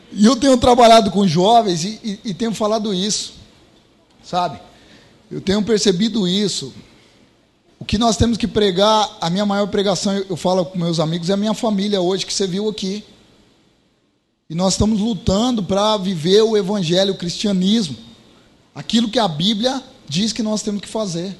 E eu tenho trabalhado com jovens e tenho falado isso, sabe? Eu tenho percebido isso. O que nós temos que pregar, a minha maior pregação, eu falo com meus amigos, é a minha família hoje, que você viu aqui. E nós estamos lutando para viver o evangelho, o cristianismo. Aquilo que a Bíblia diz que nós temos que fazer.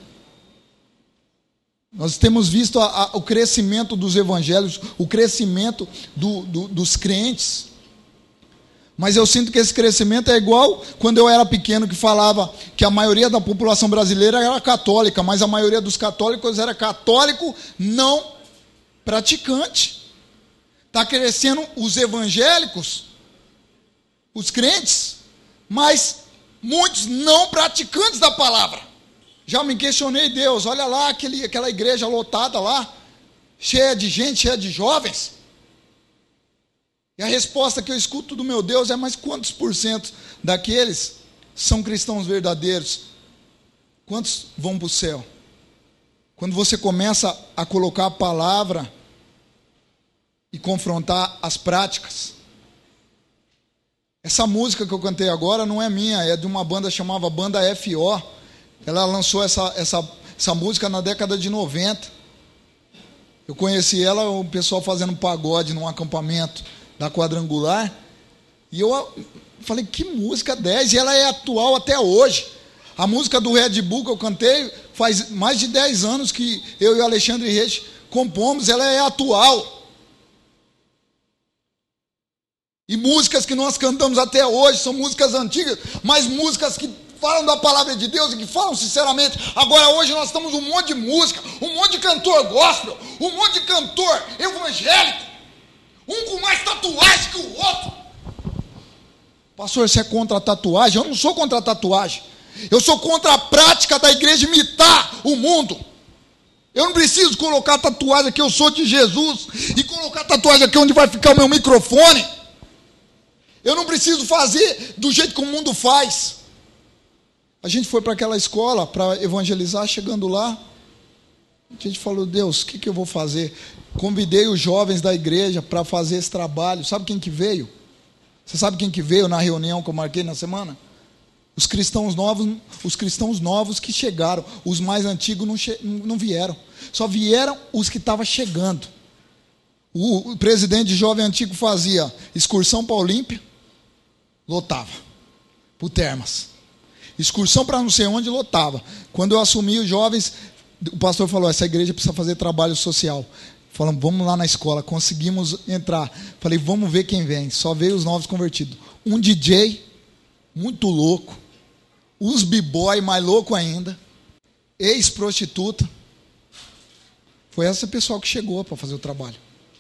Nós temos visto o crescimento dos evangelhos, o crescimento dos crentes. Mas eu sinto que esse crescimento é igual quando eu era pequeno, que falava que a maioria da população brasileira era católica, mas a maioria dos católicos era católico não praticante. Está crescendo os evangélicos, os crentes, mas muitos não praticantes da palavra. Já me questionei, Deus, olha lá aquela igreja lotada lá, cheia de gente, cheia de jovens. E a resposta que eu escuto do meu Deus é: mas quantos por cento daqueles são cristãos verdadeiros? Quantos vão para o céu? Quando você começa a colocar a palavra e confrontar as práticas. Essa música que eu cantei agora não é minha, é de uma banda chamada Banda FO. Ela lançou essa música na década de 90. Eu conheci ela, o pessoal fazendo pagode num acampamento da Quadrangular, e eu falei, que música 10, e ela é atual até hoje. A música do Red Bull que eu cantei, faz mais de 10 anos que eu e o Alexandre Reis compomos, ela é atual. E músicas que nós cantamos até hoje, são músicas antigas, mas músicas que falam da palavra de Deus e que falam sinceramente. Agora hoje nós estamos um monte de música, um monte de cantor gospel, um monte de cantor evangélico, um com mais tatuagem que o outro. Pastor, você é contra a tatuagem? Eu não sou contra a tatuagem. Eu sou contra a prática da igreja imitar o mundo. Eu não preciso colocar tatuagem aqui, eu sou de Jesus, e colocar tatuagem aqui onde vai ficar o meu microfone. Eu não preciso fazer do jeito que o mundo faz. A gente foi para aquela escola para evangelizar, chegando lá, a gente falou, Deus, o que eu vou fazer? Convidei os jovens da igreja para fazer esse trabalho. Sabe quem que veio? Você sabe quem que veio na reunião que eu marquei na semana? Os cristãos novos que chegaram. Os mais antigos não vieram. Só vieram os que estavam chegando. O presidente de jovem antigo fazia excursão para Olímpia, lotava. Para o Termas. Excursão para não sei onde, lotava. Quando eu assumi os jovens, o pastor falou, essa igreja precisa fazer trabalho social. Falamos, vamos lá na escola, conseguimos entrar. Falei, vamos ver quem vem. Só veio os novos convertidos. Um DJ, muito louco. Os b-boy, mais louco ainda. Ex-prostituta. Foi essa pessoa que chegou para fazer o trabalho.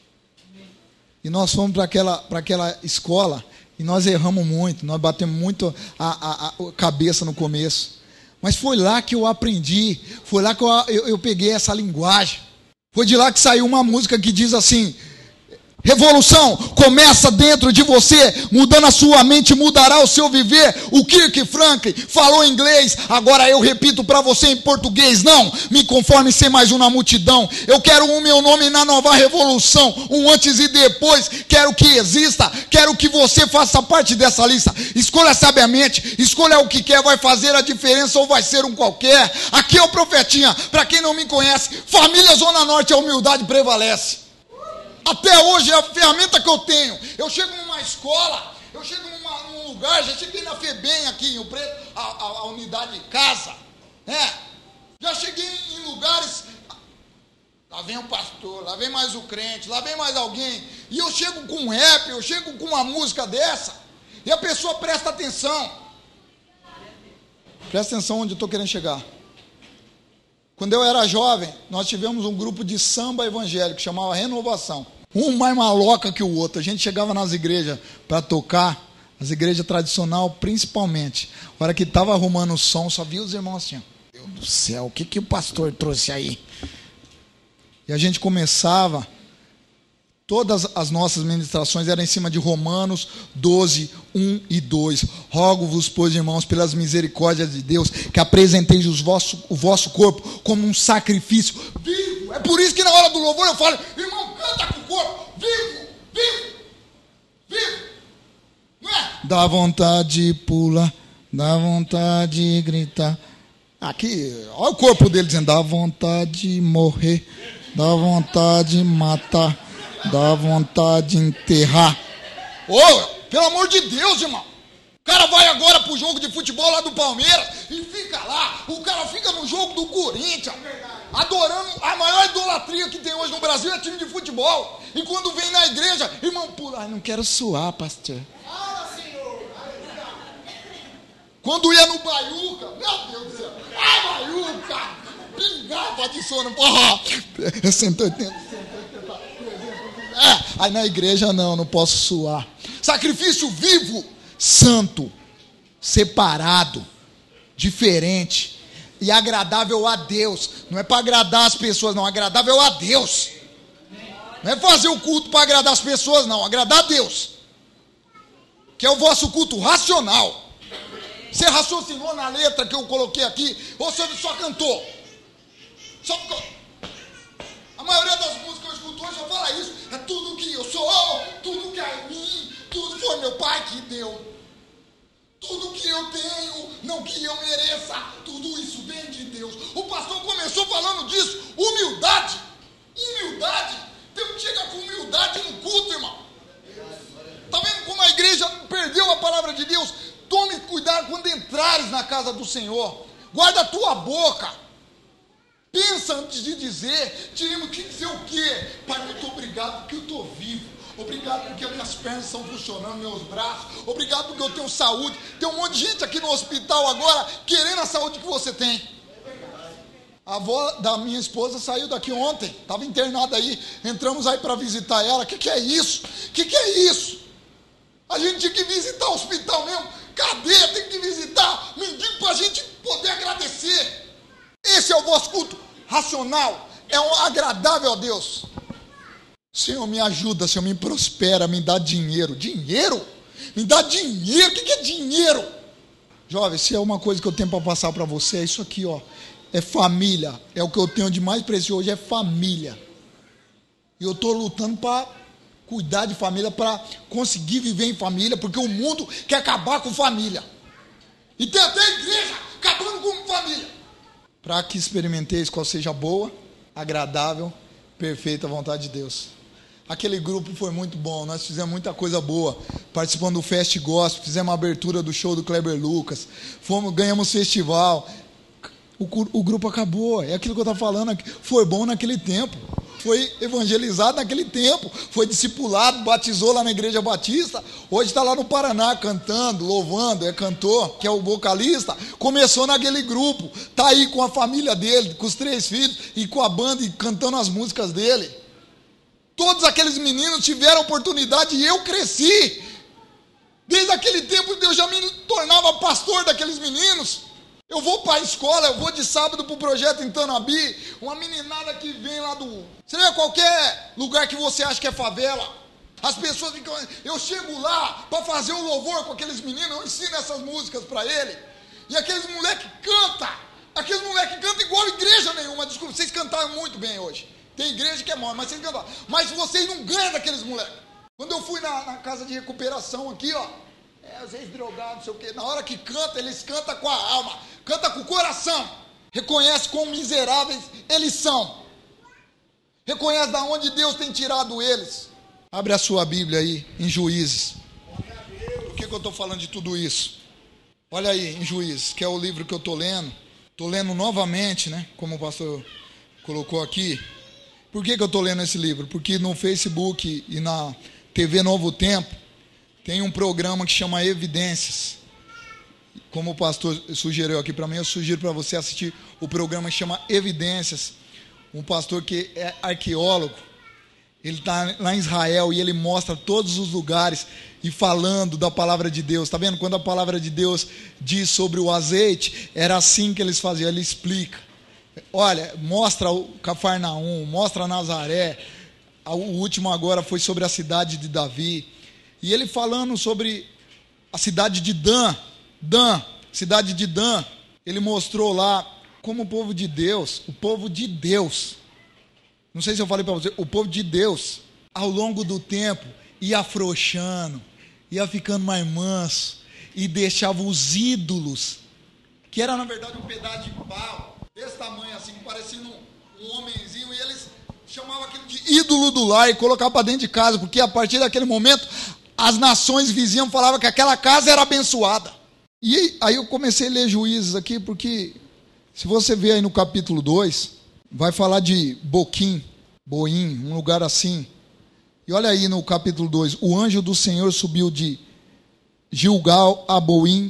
E nós fomos para aquela escola e nós erramos muito, nós batemos muito a cabeça no começo. Mas foi lá que eu aprendi, foi lá que eu peguei essa linguagem. Foi de lá que saiu uma música que diz assim, revolução começa dentro de você, mudando a sua mente, mudará o seu viver. O Kirk Franklin falou em inglês, agora eu repito para você em português, não me conforme ser mais um na multidão. Eu quero o meu nome na nova revolução, um antes e depois, quero que exista, quero que você faça parte dessa lista. Escolha sabiamente, escolha o que quer, vai fazer a diferença ou vai ser um qualquer. Aqui é o Profetinha, para quem não me conhece, família Zona Norte, a humildade prevalece. Até hoje é a ferramenta que eu tenho. Eu chego numa escola, eu chego num lugar, já cheguei na FEBEM aqui em Rio Preto, a unidade de casa. Já cheguei em lugares, lá vem o pastor, lá vem mais o crente, lá vem mais alguém. E eu chego com um rap, eu chego com uma música dessa, e a pessoa presta atenção. Presta atenção onde eu estou querendo chegar. Quando eu era jovem, nós tivemos um grupo de samba evangélico, que chamava Renovação. Um mais maloca que o outro. A gente chegava nas igrejas para tocar, as igrejas tradicionais principalmente. A hora que estava arrumando o som, só via os irmãos assim, Deus do céu, o que o pastor trouxe aí? E a gente começava, todas as nossas ministrações eram em cima de Romanos 12, 1 e 2. Rogo-vos, pois, irmãos, pelas misericórdias de Deus, que apresenteis o vosso corpo como um sacrifício vivo. É por isso que na hora do louvor eu falo, irmão, canta com o corpo, vivo. dá vontade de pular, dá vontade de gritar. Aqui, olha o corpo dele dizendo, dá vontade de morrer, dá vontade de matar, dá vontade de enterrar. Ô, pelo amor de Deus, irmão. O cara vai agora pro jogo de futebol lá do Palmeiras e fica lá. O cara fica no jogo do Corinthians, adorando. A maior idolatria que tem hoje no Brasil é time de futebol. E quando vem na igreja, irmão, pula, não quero suar, pastor. Quando ia no Baiuca, meu Deus do céu, Baiuca, pingava de sono, porra, 180, aí na igreja não posso suar. Sacrifício vivo, santo, separado, diferente e agradável a Deus. Não é para agradar as pessoas, não, agradável a Deus. Não é fazer o culto para agradar as pessoas, não, agradar a Deus. Que é o vosso culto racional. Você raciocinou na letra que eu coloquei aqui, ou você só cantou? A maioria das músicas que eu escuto hoje só fala isso. É tudo que eu sou, tudo que é em mim, tudo foi meu pai que deu. Tudo que eu tenho, não que eu mereça, tudo isso vem de Deus. O pastor começou falando disso, humildade. Tem que chegar com humildade no culto, irmão. Está vendo como a igreja perdeu a palavra de Deus? Tome cuidado quando entrares na casa do Senhor. Guarda a tua boca. Pensa antes de dizer. Tiremos que dizer o quê? Pai, muito obrigado porque eu estou vivo. Obrigado porque as minhas pernas estão funcionando, meus braços. Obrigado porque eu tenho saúde. Tem um monte de gente aqui no hospital agora querendo a saúde que você tem. A avó da minha esposa saiu daqui ontem. Estava internada aí. Entramos aí para visitar ela. O que é isso? O que é isso? A gente tinha que visitar o hospital mesmo. Cadê? Tem que visitar mendigo para a gente poder agradecer. Esse é o vosso culto racional. É um agradável a Deus. Senhor, me ajuda, Senhor, me prospera, me dá dinheiro. Dinheiro? Me dá dinheiro? O que é dinheiro? Jovem, se é uma coisa que eu tenho para passar para você, é isso aqui, ó. É família. É o que eu tenho de mais precioso hoje, é família. E eu estou lutando para cuidar de família, para conseguir viver em família, porque o mundo quer acabar com família. E tem até a igreja acabando com família. Para que experimenteis qual seja a boa, agradável, perfeita vontade de Deus. Aquele grupo foi muito bom, nós fizemos muita coisa boa, participando do Fest Gospel, fizemos a abertura do show do Kleber Lucas, ganhamos festival. O grupo acabou, é aquilo que eu estava falando, foi bom naquele tempo. Foi evangelizado naquele tempo, foi discipulado, batizou lá na Igreja Batista, hoje está lá no Paraná cantando, louvando, é cantor, que é o vocalista, começou naquele grupo, está aí com a família dele, com os 3 filhos, e com a banda, e cantando as músicas dele. Todos aqueles meninos tiveram oportunidade e eu cresci. Desde aquele tempo eu já me tornava pastor daqueles meninos. Eu vou para a escola, eu vou de sábado para o projeto em Tanabi, uma meninada que vem lá do... Você vê qualquer lugar que você acha que é favela, as pessoas ficam... Eu chego lá para fazer o louvor com aqueles meninos, eu ensino essas músicas para ele, e aqueles moleques cantam igual igreja nenhuma, desculpa, vocês cantaram muito bem hoje, tem igreja que é mole, mas vocês cantaram, mas vocês não ganham daqueles moleques. Quando eu fui na casa de recuperação aqui, ó, vocês drogados, não sei o quê. Na hora que canta, eles cantam com a alma, canta com o coração. Reconhece quão miseráveis eles são. Reconhece de onde Deus tem tirado eles. Abre a sua Bíblia aí, em Juízes. Por que eu estou falando de tudo isso? Olha aí, em Juízes, que é o livro que eu estou lendo. Estou lendo novamente, né? Como o pastor colocou aqui. Por que eu estou lendo esse livro? Porque no Facebook e na TV Novo Tempo, tem um programa que chama Evidências. Como o pastor sugeriu aqui para mim, eu sugiro para você assistir o programa que chama Evidências. Um pastor que é arqueólogo, ele está lá em Israel e ele mostra todos os lugares e falando da palavra de Deus. Está vendo? Quando a palavra de Deus diz sobre o azeite, era assim que eles faziam, ele explica. Olha, mostra o Cafarnaum, mostra Nazaré. O último agora foi sobre a cidade de Davi. E ele falando sobre a cidade de Dan, cidade de Dan, ele mostrou lá como o povo de Deus, não sei se eu falei para você, o povo de Deus, ao longo do tempo, ia afrouxando, ia ficando mais manso e deixava os ídolos, que era na verdade um pedaço de pau, desse tamanho assim, parecendo um homenzinho, e eles chamavam aquilo de ídolo do lar e colocavam para dentro de casa, porque a partir daquele momento as nações vizinhas falavam que aquela casa era abençoada. E aí eu comecei a ler Juízes aqui, porque se você ver aí no capítulo 2, vai falar de Boim, um lugar assim. E olha aí no capítulo 2, o anjo do Senhor subiu de Gilgal a Boquim,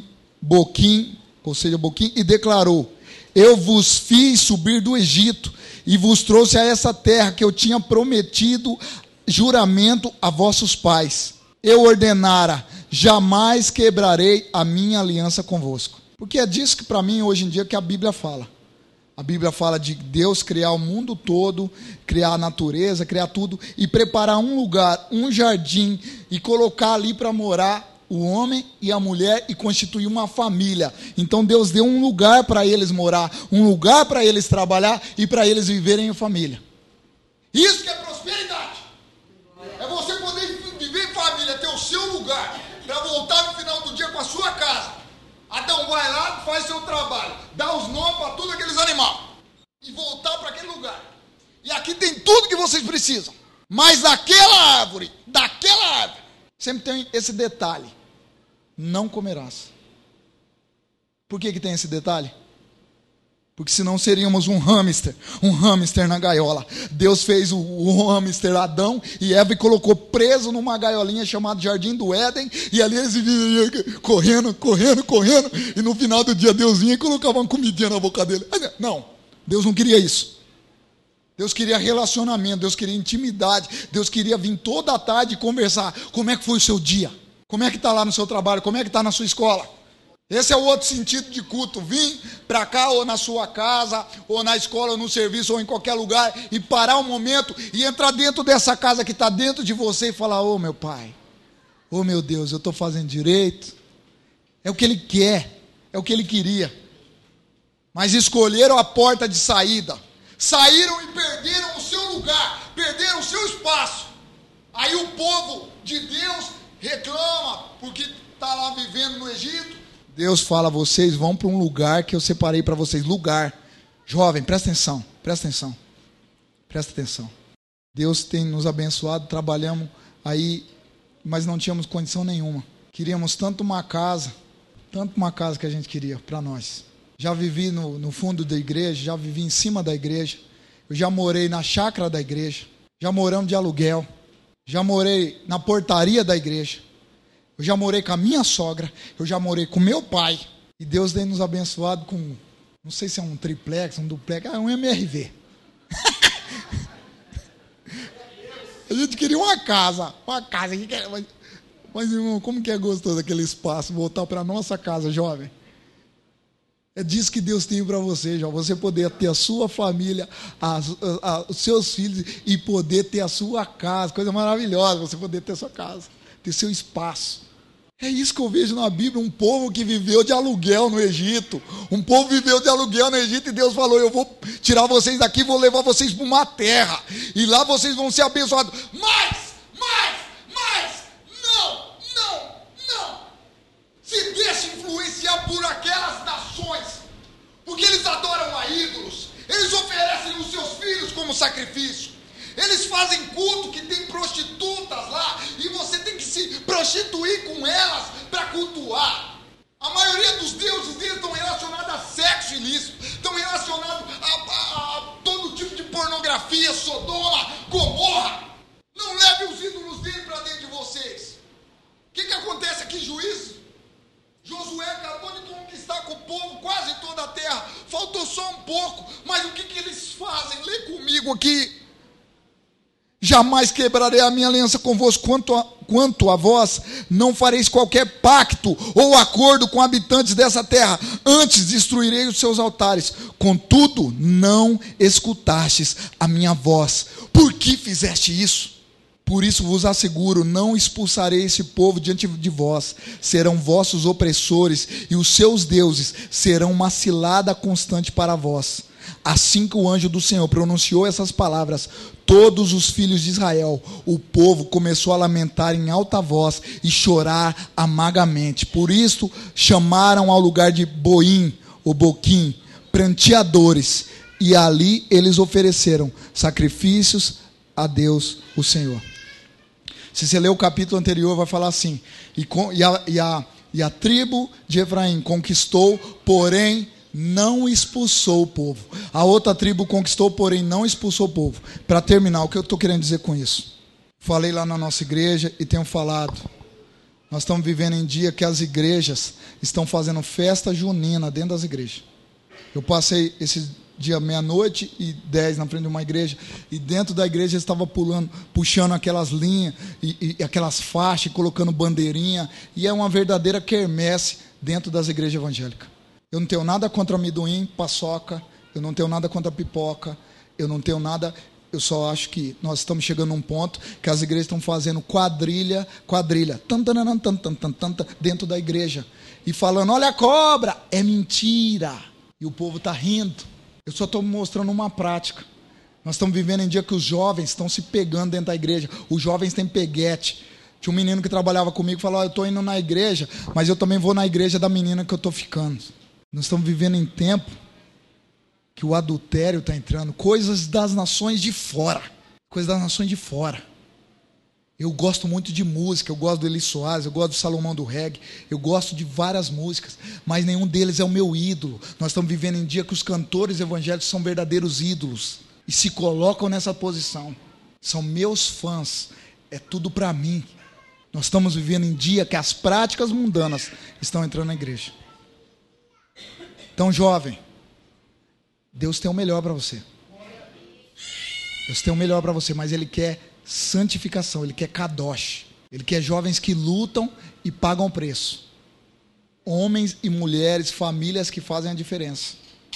ou seja, Boquim, e declarou: eu vos fiz subir do Egito e vos trouxe a essa terra que eu tinha prometido juramento a vossos pais. Eu ordenara: jamais quebrarei a minha aliança convosco. Porque é disso que para mim hoje em dia que a Bíblia fala. A Bíblia fala de Deus criar o mundo todo, criar a natureza, criar tudo, e preparar um lugar, um jardim, e colocar ali para morar o homem e a mulher e constituir uma família. Então Deus deu um lugar para eles morar, um lugar para eles trabalhar e para eles viverem em família. Isso que é prosperidade. É você poder viver em família, ter o seu lugar, para voltar no final do dia com a sua casa. Adão vai lá, faz seu trabalho, dá os nomes para todos aqueles animais e voltar para aquele lugar. E aqui tem tudo que vocês precisam. Mas daquela árvore, sempre tem esse detalhe: não comerás. Por que tem esse detalhe? Porque senão seríamos um hamster na gaiola. Deus fez o hamster Adão e Eva e colocou preso numa gaiolinha chamada Jardim do Éden, e ali eles viviam correndo, e no final do dia Deus vinha e colocava uma comidinha na boca dele. Não, Deus não queria isso. Deus queria relacionamento, Deus queria intimidade, Deus queria vir toda a tarde e conversar. Como é que foi o seu dia? Como é que está lá no seu trabalho? Como é que está na sua escola? Esse é o outro sentido de culto: vir para cá, ou na sua casa, ou na escola, ou no serviço, ou em qualquer lugar, e parar um momento e entrar dentro dessa casa que está dentro de você e falar: ô meu Pai, ô meu Deus, eu estou fazendo direito. É o que Ele quer, é o que Ele queria. Mas escolheram a porta de saída, saíram e perderam o seu lugar, perderam o seu espaço. Aí o povo de Deus reclama porque está lá vivendo no Egito. Deus fala: vocês vão para um lugar que eu separei para vocês. Lugar. Jovem, presta atenção. Deus tem nos abençoado, trabalhamos aí, mas não tínhamos condição nenhuma. Queríamos tanto uma casa que a gente queria para nós. Já vivi no fundo da igreja, já vivi em cima da igreja, eu já morei na chácara da igreja, já moramos de aluguel, já morei na portaria da igreja. Eu já morei com a minha sogra, eu já morei com meu pai. E Deus tem nos abençoado com, não sei se é um triplex, um duplex, um MRV. A gente queria uma casa. Mas irmão, como que é gostoso aquele espaço, voltar para a nossa casa, jovem. É disso que Deus tem para você, jovem. Você poder ter a sua família, os seus filhos, e poder ter a sua casa. Coisa maravilhosa, você poder ter a sua casa, ter seu espaço. É isso que eu vejo na Bíblia: um povo que viveu de aluguel no Egito. Um povo viveu de aluguel no Egito, e Deus falou: eu vou tirar vocês daqui, vou levar vocês para uma terra, e lá vocês vão ser abençoados. Mas, não. Se deixe influenciar por aquelas nações, porque eles adoram a ídolos, eles oferecem os seus filhos como sacrifício. Eles fazem culto que tem prostitutas lá, e você tem que se prostituir com elas para cultuar. A maioria dos deuses deles estão relacionados a sexo ilícito, estão relacionados a todo tipo de pornografia, Sodoma, Gomorra. Não leve os ídolos dele para dentro de vocês. O que acontece aqui, Juízes? Josué acabou de conquistar com o povo quase toda a terra, faltou só um pouco, mas o que eles fazem? Lê comigo aqui. Jamais quebrarei a minha aliança convosco, quanto a vós, não fareis qualquer pacto ou acordo com habitantes dessa terra, antes destruirei os seus altares. Contudo, não escutastes a minha voz. Por que fizeste isso? Por isso vos asseguro, não expulsarei esse povo diante de vós. Serão vossos opressores, e os seus deuses serão uma cilada constante para vós. Assim que o anjo do Senhor pronunciou essas palavras, todos os filhos de Israel, o povo começou a lamentar em alta voz e chorar amargamente. Por isso chamaram ao lugar de Boim, ou Boquim, pranteadores, e ali eles ofereceram sacrifícios a Deus, o Senhor. Se você ler o capítulo anterior, vai falar assim: e a tribo de Efraim conquistou, porém não expulsou o povo. A outra tribo conquistou, porém não expulsou o povo. Para terminar, o que eu estou querendo dizer com isso? Falei lá na nossa igreja e tenho falado. Nós estamos vivendo em dia que as igrejas estão fazendo festa junina dentro das igrejas. Eu passei esse dia 00:10 na frente de uma igreja, e dentro da igreja eles estavam puxando aquelas linhas e aquelas faixas, colocando bandeirinha, e é uma verdadeira quermesse dentro das igrejas evangélicas. Eu não tenho nada contra amendoim, paçoca, eu não tenho nada contra pipoca, eu não tenho nada, eu só acho que nós estamos chegando num ponto que as igrejas estão fazendo quadrilha, dentro da igreja, e falando: olha a cobra, é mentira, e o povo está rindo. Eu só estou mostrando uma prática. Nós estamos vivendo em dia que os jovens estão se pegando dentro da igreja. Os jovens têm peguete. Tinha um menino que trabalhava comigo e falou: eu estou indo na igreja, mas eu também vou na igreja da menina que eu estou ficando. Nós estamos vivendo em tempo que o adultério está entrando. Coisas das nações de fora. Coisas das nações de fora. Eu gosto muito de música, eu gosto do Eli Soares, eu gosto do Salomão do Reggae, eu gosto de várias músicas, mas nenhum deles é o meu ídolo. Nós estamos vivendo em dia que os cantores evangélicos são verdadeiros ídolos e se colocam nessa posição. São meus fãs, é tudo para mim. Nós estamos vivendo em dia que as práticas mundanas estão entrando na igreja. Então, jovem, Deus tem o melhor para você. Deus tem o melhor para você, mas Ele quer santificação, Ele quer kadosh, Ele quer jovens que lutam e pagam preço, homens e mulheres, famílias que fazem a diferença.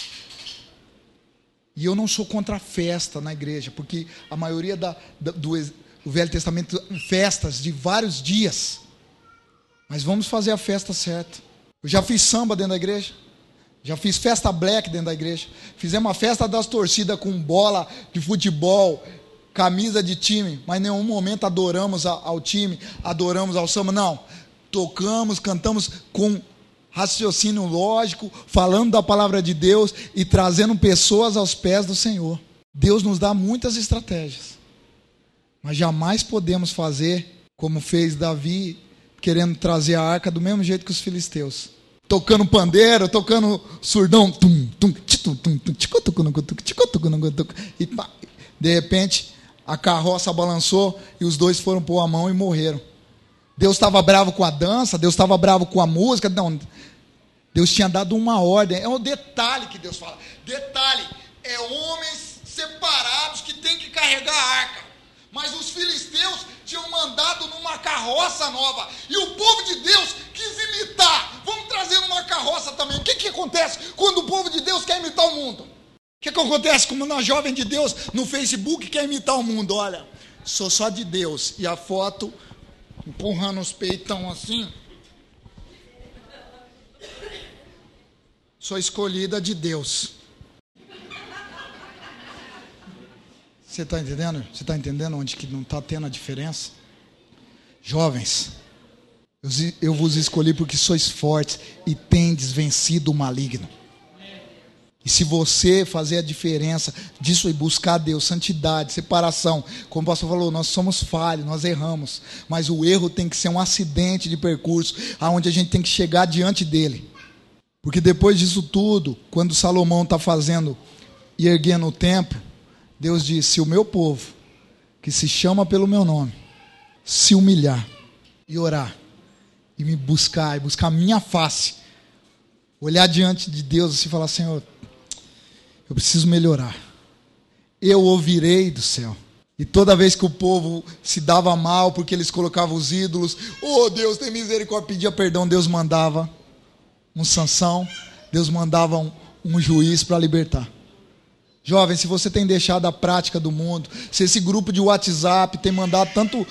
E eu não sou contra a festa na igreja, porque a maioria do Velho Testamento, festas de vários dias, mas vamos fazer a festa certa. Eu já fiz samba dentro da igreja, já fiz festa black dentro da igreja, fizemos uma festa das torcidas com bola de futebol, camisa de time, mas em nenhum momento adoramos ao time, adoramos ao samba, não. Tocamos, cantamos com raciocínio lógico, falando da palavra de Deus e trazendo pessoas aos pés do Senhor. Deus nos dá muitas estratégias, mas jamais podemos fazer como fez Davi, querendo trazer a arca do mesmo jeito que os filisteus. Tocando pandeiro, tocando surdão, e de repente a carroça balançou e os dois foram pôr a mão e morreram. Deus estava bravo com a dança, Deus estava bravo com a música, não. Deus tinha dado uma ordem. É um detalhe que Deus fala. Detalhe, é homens separados que têm que carregar a arca. Mas os filisteus tinham mandado numa carroça nova. E o povo de Deus quis imitar. Vamos trazer uma carroça também. O que acontece quando o povo de Deus quer imitar o mundo? O que acontece quando uma jovem de Deus no Facebook quer imitar o mundo? Olha, sou só de Deus. E a foto empurrando os peitão assim. Sou escolhida de Deus. Você está entendendo? Você está entendendo onde que não está tendo a diferença? Jovens, eu vos escolhi porque sois fortes e tendes vencido o maligno. E se você fazer a diferença disso e buscar Deus, santidade, separação, como o pastor falou, nós somos falhos, nós erramos, mas o erro tem que ser um acidente de percurso, aonde a gente tem que chegar diante dele. Porque depois disso tudo, quando Salomão está fazendo e erguendo o templo, Deus disse: se o meu povo, que se chama pelo meu nome, se humilhar e orar, e me buscar, e buscar a minha face, olhar diante de Deus e falar: Senhor, eu preciso melhorar, eu ouvirei do céu. E toda vez que o povo se dava mal porque eles colocavam os ídolos, oh Deus, tem misericórdia, pedia perdão, Deus mandava um Sansão, Deus mandava um juiz para libertar. Jovem, se você tem deixado a prática do mundo, se esse grupo de WhatsApp tem mandado tanto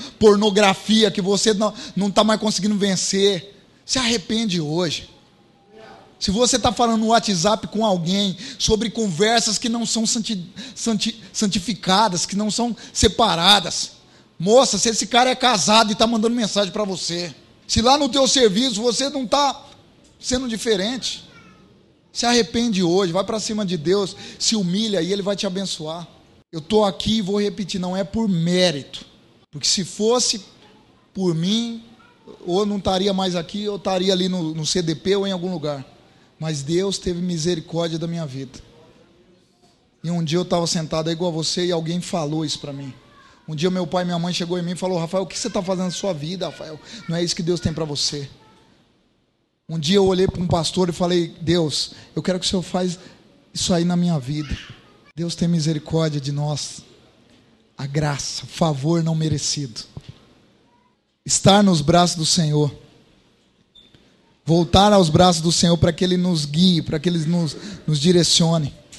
pornografia que você não está mais conseguindo vencer, se arrepende hoje. Se você está falando no WhatsApp com alguém sobre conversas que não são santificadas, que não são separadas, moça, se esse cara é casado e está mandando mensagem para você, se lá no teu serviço você não está sendo diferente, se arrepende hoje, vai para cima de Deus, se humilha e Ele vai te abençoar. Eu estou aqui e vou repetir, não é por mérito, porque se fosse por mim, ou não estaria mais aqui, ou estaria ali no CDP ou em algum lugar. Mas Deus teve misericórdia da minha vida. E um dia eu estava sentado aí igual a você e alguém falou isso para mim. Um dia meu pai e minha mãe chegou em mim e falou: Rafael, o que você está fazendo na sua vida, Rafael? Não é isso que Deus tem para você. Um dia eu olhei para um pastor e falei: Deus, eu quero que o Senhor faça isso aí na minha vida. Deus tem misericórdia de nós. A graça, favor não merecido. Estar nos braços do Senhor. Voltar aos braços do Senhor para que Ele nos guie, para que Ele nos direcione.